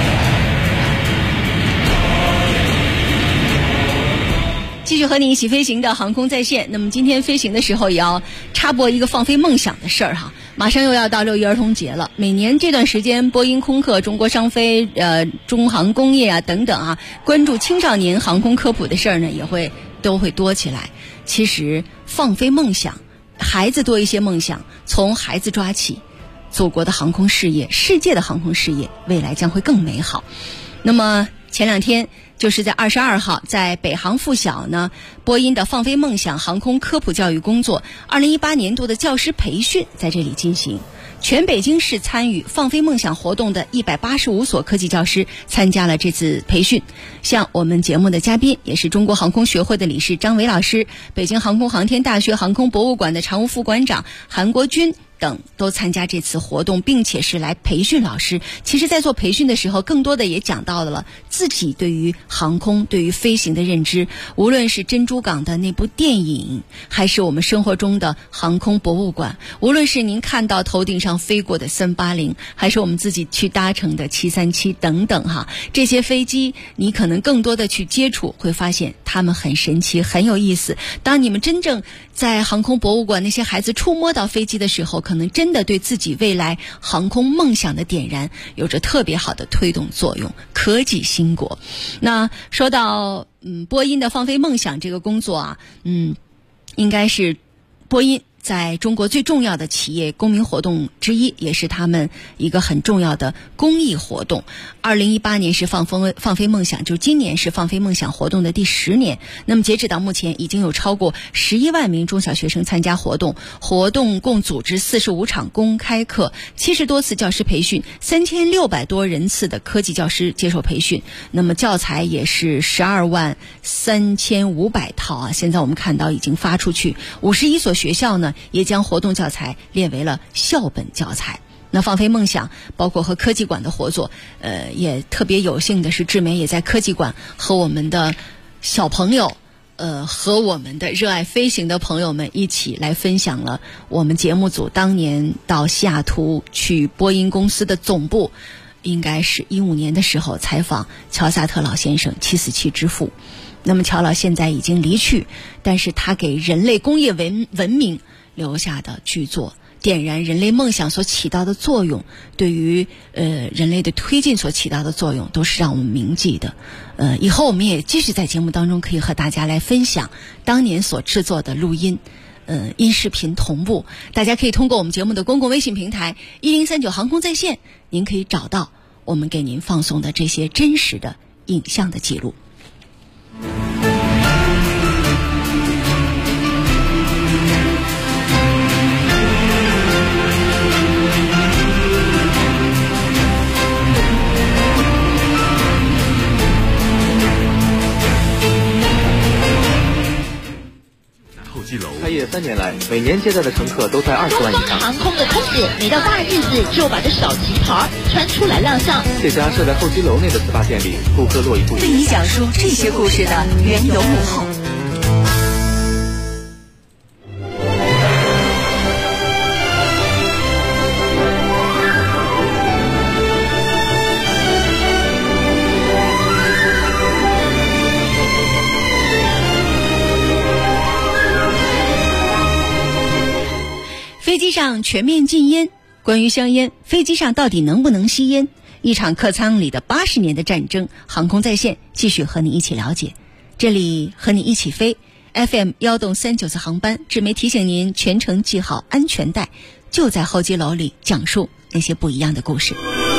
Speaker 1: 继续和你一起飞行的航空在线。那么今天飞行的时候也要插播一个放飞梦想的事儿哈。马上又要到6一儿童节了，每年这段时间波音、空客、中国商飞、中航工业啊等等啊，关注青少年航空科普的事儿呢都会多起来。其实放飞梦想，孩子多一些梦想，从孩子抓起，祖国的航空事业、世界的航空事业未来将会更美好。那么前2天就是在22号，在北航附小呢，波音的放飞梦想航空科普教育工作2018年度的教师培训在这里进行。全北京市参与放飞梦想活动的185所科技教师参加了这次培训。像我们节目的嘉宾也是中国航空学会的理事张伟老师，北京航空航天大学航空博物馆的常务副馆长韩国军等都参加这次活动，并且是来培训老师。其实在做培训的时候，更多的也讲到了自己对于航空、对于飞行的认知。无论是珍珠港的那部电影，还是我们生活中的航空博物馆，无论是您看到头顶上飞过的380，还是我们自己去搭乘的737等等哈，这些飞机你可能更多的去接触，会发现它们很神奇，很有意思。当你们真正在航空博物馆那些孩子触摸到飞机的时候，可能真的对自己未来航空梦想的点燃有着特别好的推动作用，可喜新国。那说到波音的放飞梦想这个工作啊，应该是波音在中国最重要的企业公民活动之一，也是他们一个很重要的公益活动。2018年是放飞梦想，就今年是放飞梦想活动的第10年。那么截止到目前，已经有超过11万名中小学生参加活动，活动共组织45场公开课，70多次教师培训，3600多人次的科技教师接受培训。那么教材也是12万3500套啊，现在我们看到已经发出去，51所学校呢也将活动教材列为了校本教材。那放飞梦想包括和科技馆的合作，也特别有幸的是，志梅也在科技馆和我们的小朋友，和我们的热爱飞行的朋友们一起来分享了我们节目组当年到西雅图去波音公司的总部，应该是15年的时候采访乔萨特老先生，747之父。那么乔老现在已经离去，但是他给人类工业文明留下的巨作，点燃人类梦想所起到的作用，对于人类的推进所起到的作用，都是让我们铭记的。以后我们也继续在节目当中可以和大家来分享当年所制作的录音，音视频同步，大家可以通过我们节目的公共微信平台1039航空在线，您可以找到我们给您放送的这些真实的影像的记录。
Speaker 3: 开业3年来，每年接待的乘客都在20万以上。
Speaker 12: 航空的空姐每到大日子就把这小旗袍穿出来亮相。
Speaker 3: 这家设在候机楼内的 SPA 店里，顾客络绎不绝。
Speaker 21: 为你讲述这些故事的缘由幕后。
Speaker 1: 飞机上全面禁烟，关于香烟，飞机上到底能不能吸烟？一场客舱里的80年的战争，航空在线继续和你一起了解。这里和你一起飞 FM 1动394次航班，志梅提醒您全程系好安全带，就在候机楼里讲述那些不一样的故事。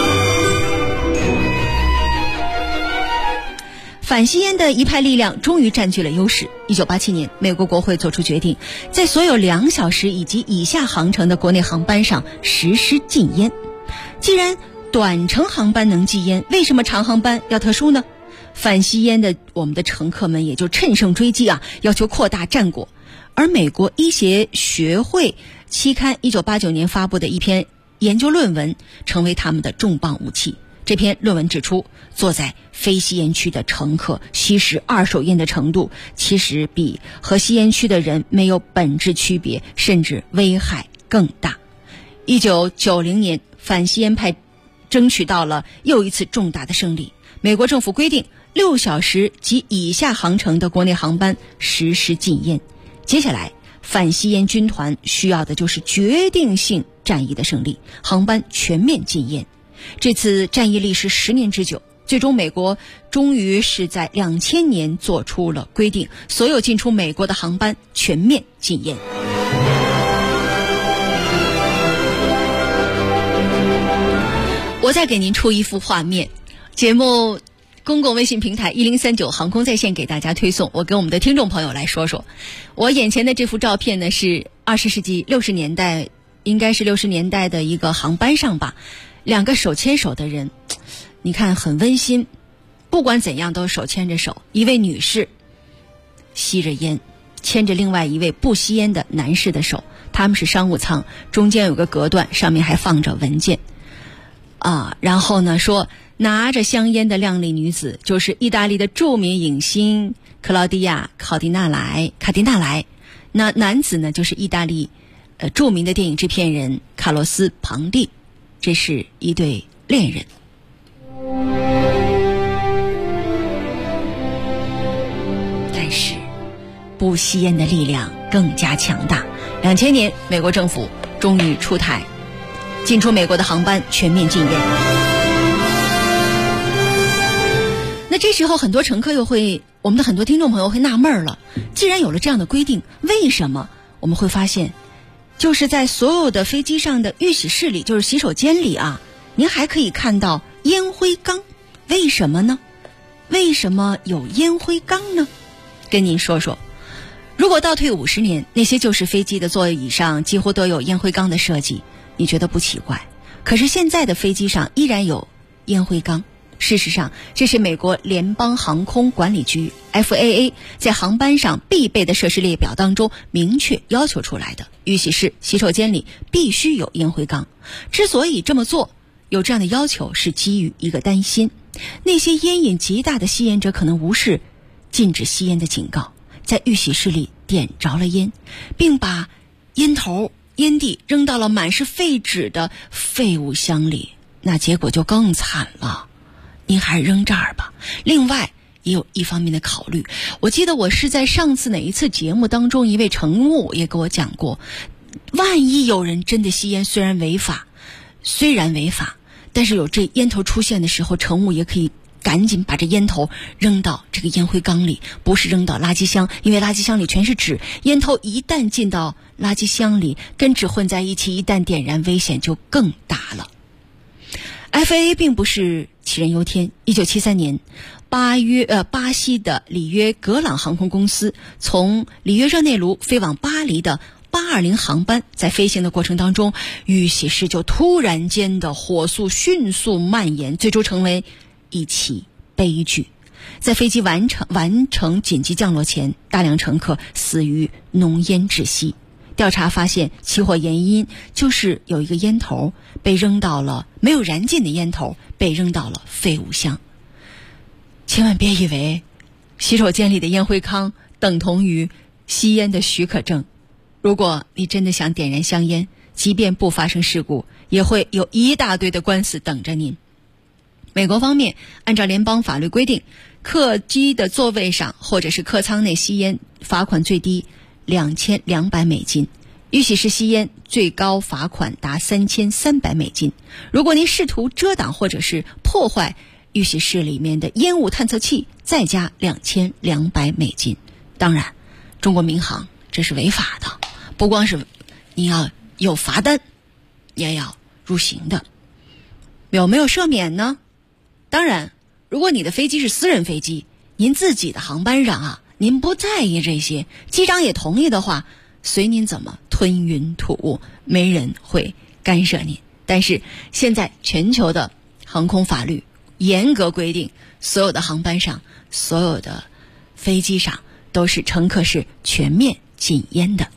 Speaker 1: 反吸烟的一派力量终于占据了优势。1987年，美国国会做出决定，在所有2小时以及以下航程的国内航班上实施禁烟。既然短程航班能禁烟，为什么长航班要特殊呢？反吸烟的我们的乘客们也就乘胜追击啊，要求扩大战果。而美国医学学会期刊1989年发布的一篇研究论文，成为他们的重磅武器。这篇论文指出，坐在非吸烟区的乘客吸食二手烟的程度，其实比和吸烟区的人没有本质区别，甚至危害更大。1990年，反吸烟派争取到了又一次重大的胜利。美国政府规定6小时及以下航程的国内航班实施禁烟。接下来，反吸烟军团需要的就是决定性战役的胜利，航班全面禁烟。这次战役历时10年之久，最终美国终于是在2000年做出了规定，所有进出美国的航班全面禁烟。我再给您出一幅画面，节目公共微信平台1039航空在线给大家推送，我跟我们的听众朋友来说说。我眼前的这幅照片呢，是20世纪60年代，应该是60年代的一个航班上吧，2个手牵手的人，你看很温馨，不管怎样都手牵着手。一位女士吸着烟，牵着另外一位不吸烟的男士的手，他们是商务舱，中间有个隔断，上面还放着文件然后呢说拿着香烟的靓丽女子就是意大利的著名影星克劳迪亚·卡迪纳莱，那男子呢就是意大利著名的电影制片人卡洛斯·庞蒂。这是一对恋人。但是不吸烟的力量更加强大。2000年，美国政府终于出台，进出美国的航班全面禁烟。 那这时候很多乘客我们的很多听众朋友会纳闷了，既然有了这样的规定，为什么我们会发现就是在所有的飞机上的预洗室里，就是洗手间里啊，您还可以看到烟灰缸？为什么呢？为什么有烟灰缸呢？跟您说说，如果倒退50年，那些旧式飞机的座椅上几乎都有烟灰缸的设计，你觉得不奇怪。可是现在的飞机上依然有烟灰缸。事实上，这是美国联邦航空管理局 FAA 在航班上必备的设施列表当中明确要求出来的。预洗室、洗手间里必须有烟灰缸。之所以这么做，有这样的要求，是基于一个担心：那些烟瘾极大的吸烟者可能无视禁止吸烟的警告，在预洗室里点着了烟，并把烟头、烟蒂扔到了满是废纸的废物箱里，那结果就更惨了。您还是扔这儿吧。另外也有一方面的考虑，我记得我是在上次哪一次节目当中，一位乘务也给我讲过，万一有人真的吸烟，虽然违法，但是有这烟头出现的时候，乘务也可以赶紧把这烟头扔到这个烟灰缸里，不是扔到垃圾箱，因为垃圾箱里全是纸，烟头一旦进到垃圾箱里，跟纸混在一起，一旦点燃，危险就更大了。FAA 并不是杞人忧天。1973年，巴西的里约格朗航空公司从里约热内卢飞往巴黎的820航班，在飞行的过程当中，预洗室就突然间的火速迅速蔓延，最终成为一起悲剧。在飞机完成紧急降落前，大量乘客死于浓烟窒息。调查发现，起火原因就是有一个烟头被扔到了没有燃尽的烟头被扔到了废物箱。千万别以为洗手间里的烟灰缸等同于吸烟的许可证。如果你真的想点燃香烟，即便不发生事故，也会有一大堆的官司等着您。美国方面按照联邦法律规定，客机的座位上或者是客舱内吸烟，罚款最低$2200，预洗室吸烟最高罚款达$3300。如果您试图遮挡或者是破坏预洗室里面的烟雾探测器，再加$2200。当然，中国民航这是违法的，不光是你要有罚单，也要入刑的。有没有赦免呢？当然，如果你的飞机是私人飞机，您自己的航班上啊，您不在意这些，机长也同意的话，随您怎么吞云吐雾，没人会干涉您。但是现在全球的航空法律严格规定，所有的航班上，所有的飞机上都是乘客是全面禁烟的。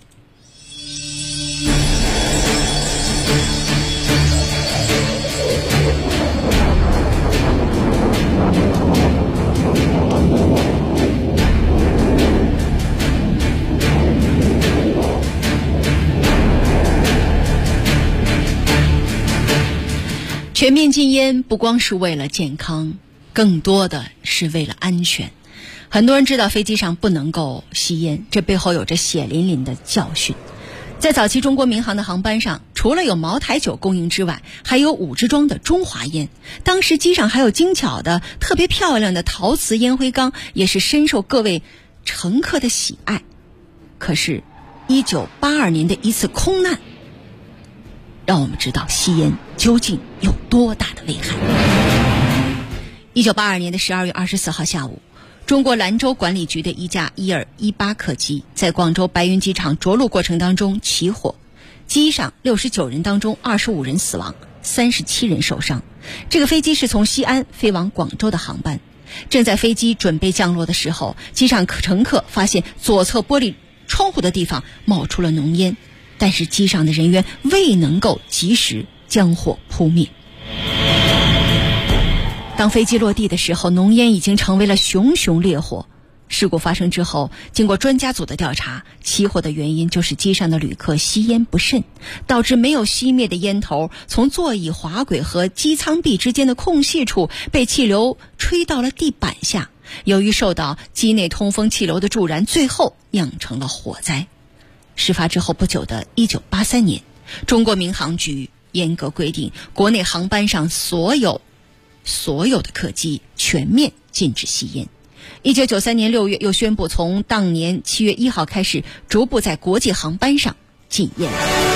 Speaker 1: 全面禁烟不光是为了健康，更多的是为了安全。很多人知道飞机上不能够吸烟，这背后有着血淋淋的教训。在早期中国民航的航班上，除了有茅台酒供应之外，还有5支装的中华烟。当时机上还有精巧的特别漂亮的陶瓷烟灰缸，也是深受各位乘客的喜爱。可是1982年的一次空难让我们知道吸烟究竟有多大的危害。1982年的12月24号下午，中国兰州管理局的一架伊尔18客机在广州白云机场着陆过程当中起火，机上69人当中25人死亡，37人受伤。这个飞机是从西安飞往广州的航班。正在飞机准备降落的时候，机上乘客发现左侧玻璃窗户的地方冒出了浓烟，但是机上的人员未能够及时将火扑灭。当飞机落地的时候，浓烟已经成为了熊熊烈火。事故发生之后，经过专家组的调查，起火的原因就是机上的旅客吸烟不慎，导致没有熄灭的烟头从座椅滑轨和机舱壁之间的空隙处被气流吹到了地板下，由于受到机内通风气流的助燃，最后酿成了火灾。事发之后不久的1983年，中国民航局严格规定，国内航班上所有的客机全面禁止吸烟。1993年6月又宣布从当年7月1号开始，逐步在国际航班上禁烟。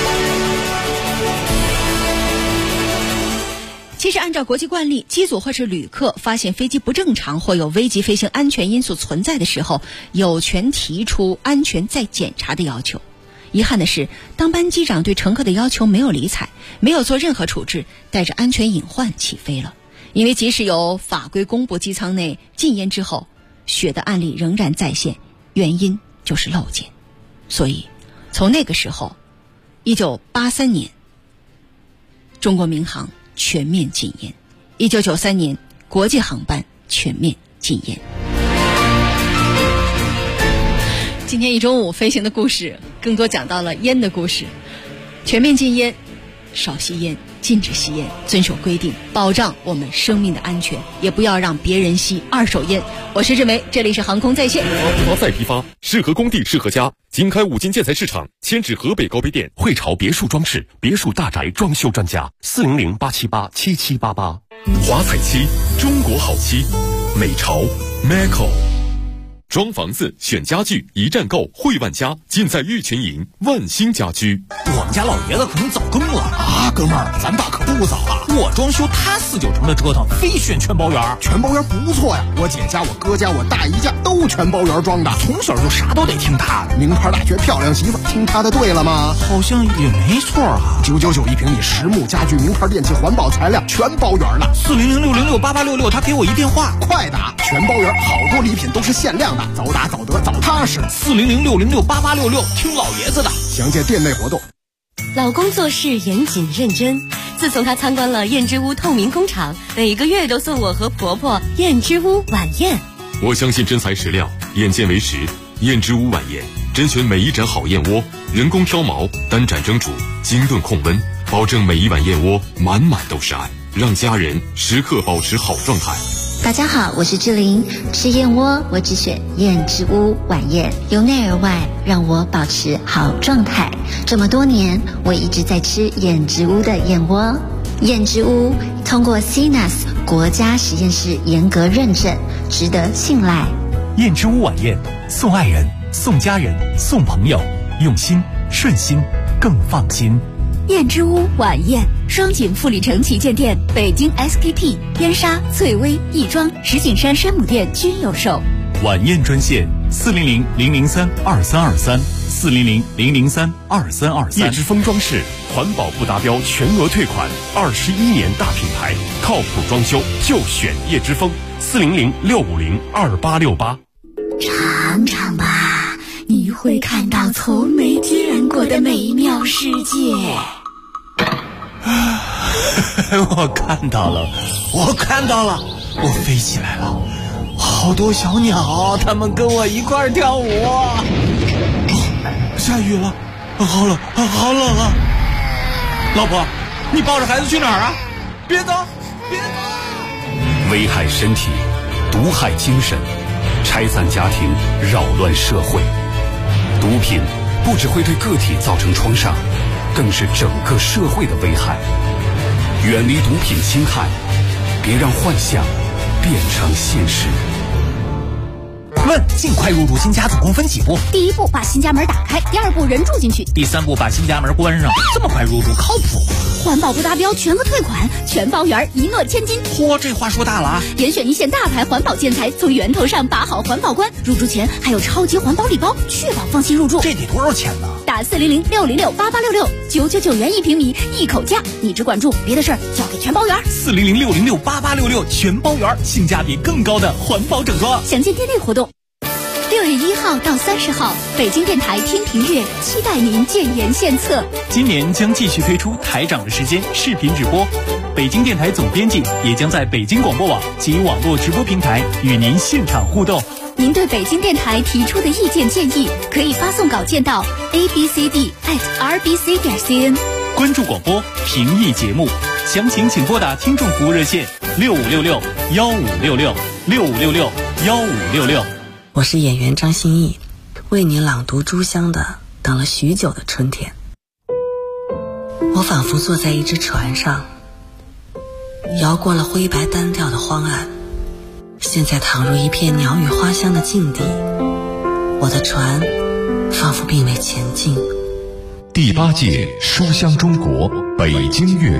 Speaker 1: 其实按照国际惯例，机组或是旅客发现飞机不正常或有危及飞行安全因素存在的时候，有权提出安全再检查的要求。遗憾的是，当班机长对乘客的要求没有理睬，没有做任何处置，带着安全隐患起飞了。因为即使有法规公布机舱内禁烟之后，血的案例仍然再现，原因就是漏检。所以从那个时候，1983年中国民航全面禁烟，1993年国际航班全面禁烟。今天一中午飞行的故事更多讲到了烟的故事。全面禁烟，少吸烟，禁止吸烟，遵守规定，保障我们生命的安全，也不要让别人吸二手烟。我是志梅，这里是航空在线。
Speaker 4: 批发再批发，适合工地适合家。经开五金建材市场，迁至河北高碑店，汇潮别墅装饰，别墅大宅装修专家，400-878-7788。华彩漆，中国好漆，美潮 Maco。装房子选家具，一站购汇万家，尽在玉泉营万兴家居。
Speaker 13: 我们家老爷子可能早更了啊，哥们儿，咱爸可不早啊！我装修，他4-9成的折腾，非选全包圆。
Speaker 20: 全包圆不错呀，我姐家、我哥家、我大姨家都全包圆装的，
Speaker 13: 从小就啥都得听他的。
Speaker 20: 名牌大学漂亮媳妇，听他的对了吗？
Speaker 13: 好像也没错啊。
Speaker 20: 999一平米，实木家具、名牌电器、环保材料，全包圆了。
Speaker 13: 400-606-8866，他给我一电话，
Speaker 20: 快打！全包圆，好多礼品都是限量的。早打早得早踏实
Speaker 13: ，400-606-8866，听老爷子的。
Speaker 20: 详见店内活动。
Speaker 7: 老公做事严谨认真，自从他参观了燕之屋透明工厂，每个月都送我和婆婆燕之屋晚宴。
Speaker 4: 我相信真材实料，眼见为实。燕之屋晚宴甄选每一盏好燕窝，人工挑毛，单盏蒸煮，精炖控温，保证每一碗燕窝满满都是爱，让家人时刻保持好状态。
Speaker 16: 大家好，我是志玲，吃燕窝我只选燕之屋晚宴，由内而外让我保持好状态。这么多年，我一直在吃燕之屋的燕窝。燕之屋通过 CNAS 国家实验室严格认证，值得信赖。
Speaker 17: 燕之屋晚宴，送爱人，送家人，送朋友，用心顺心更放心。
Speaker 9: 燕之屋晚宴，双井富里城旗舰店、北京 SKP、燕莎、翠微、亦庄、石景山山姆店均有售。
Speaker 17: 晚宴专线400-003-2323，400-003-2323。
Speaker 4: 叶之峰装饰，环保不达标全额退款，21年大品牌，靠谱装修就选叶之峰，400-650-2868。
Speaker 9: 尝尝吧，你会看到从没见过的美妙世界。
Speaker 13: 我看到了，我飞起来了，好多小鸟，它们跟我一块跳舞。下雨了，好冷啊！老婆，你抱着孩子去哪儿啊？别走！
Speaker 5: 危害身体，毒害精神，拆散家庭，扰乱社会。毒品不只会对个体造成创伤，更是整个社会的危害。远离毒品侵害，别让幻想变成现实。
Speaker 13: 问：尽快入住新家总共分几步？
Speaker 9: 第一步，把新家门打开；第二步，人住进去；
Speaker 13: 第三步，把新家门关上。这么快入住，靠谱吗？
Speaker 9: 环保不达标，全额退款，全包圆，一诺千金。
Speaker 13: 嚯，这话说大了啊！
Speaker 9: 严选一线大牌环保建材，从源头上把好环保关。入住前还有超级环保礼包，确保放心入住。
Speaker 13: 这得多少钱呢？
Speaker 9: 打400-606-8866，999元1平米，一口价。你只管住，别的事儿交给全包圆。
Speaker 13: 400-606-8866，全包圆，性价比更高的环保整装。
Speaker 9: 详见店内活动。6月1号到30号，北京电台天平月期待您建言献策。
Speaker 17: 今年将继续推出台长的时间视频直播，北京电台总编辑也将在北京广播网及网络直播平台与您现场互动。
Speaker 9: 您对北京电台提出的意见建议，可以发送稿件到 abcd@rbc.cn。
Speaker 17: 关注广播，评议节目，详情请拨打听众服务热线6566-1566，6566-1566。
Speaker 8: 我是演员张歆艺，为你朗读朱湘的《等了许久的春天》。我仿佛坐在一只船上，摇过了灰白单调的荒岸， 现在躺入一片鸟语花香的境地，我的船仿佛并未前进。
Speaker 4: 第8届书香中国北京粤